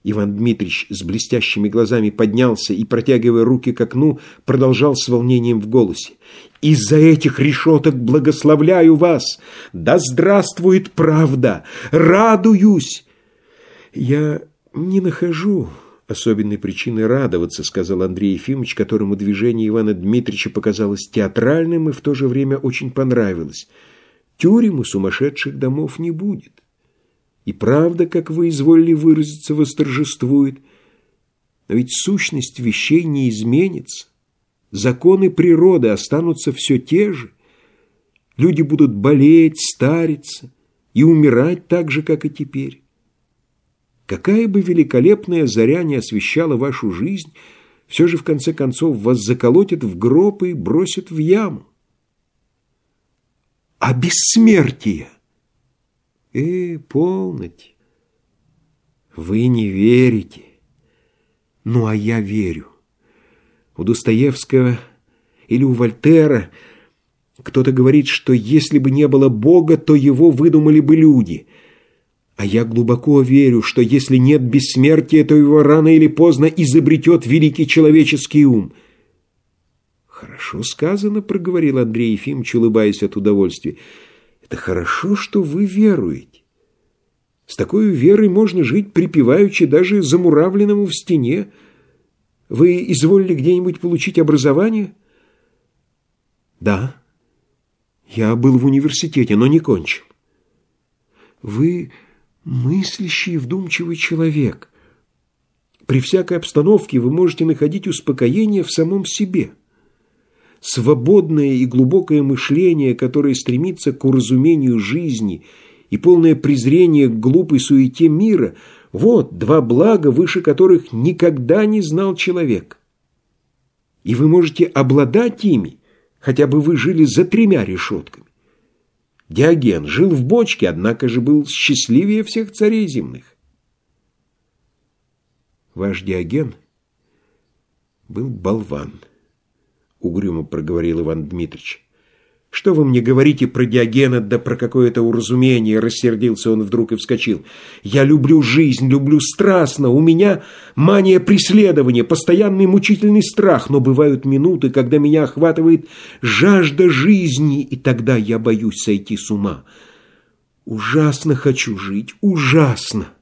Иван Дмитрич с блестящими глазами поднялся и, протягивая руки к окну, продолжал с волнением в голосе. «Из-за этих решеток благословляю вас! Да здравствует правда! Радуюсь!» «Я не нахожу особенной причины радоваться», — сказал Андрей Ефимович, которому движение Ивана Дмитрича показалось театральным и в то же время очень понравилось. «Тюрем и сумасшедших домов не будет. И правда, как вы изволили выразиться, восторжествует. Но ведь сущность вещей не изменится. Законы природы останутся все те же. Люди будут болеть, стариться и умирать так же, как и теперь. Какая бы великолепная заря не освещала вашу жизнь, все же в конце концов вас заколотят в гроб и бросят в яму. А бессмертие? Полноте. Вы не верите. Ну, а я верю. У Достоевского или у Вольтера кто-то говорит, что если бы не было Бога, то его выдумали бы люди. А я глубоко верю, что если нет бессмертия, то его рано или поздно изобретет великий человеческий ум. «Хорошо сказано», — проговорил Андрей Ефимович, улыбаясь от удовольствия. «Это хорошо, что вы веруете. С такой верой можно жить припеваючи даже замуравленному в стене. Вы изволили где-нибудь получить образование?» «Да. Я был в университете, но не кончил». «Вы мыслящий и вдумчивый человек. При всякой обстановке вы можете находить успокоение в самом себе. Свободное и глубокое мышление, которое стремится к уразумению жизни, и полное презрение к глупой суете мира – вот два блага, выше которых никогда не знал человек. И вы можете обладать ими, хотя бы вы жили за 3 решетками. Диоген жил в бочке, однако же был счастливее всех царей земных. Ваш Диоген был болван, угрюмо проговорил Иван Дмитрич. «Что вы мне говорите про Диогена, да про какое-то уразумение?» Рассердился он вдруг и вскочил. «Я люблю жизнь, люблю страстно. У меня мания преследования, постоянный мучительный страх. Но бывают минуты, когда меня охватывает жажда жизни, и тогда я боюсь сойти с ума. Ужасно хочу жить, ужасно!»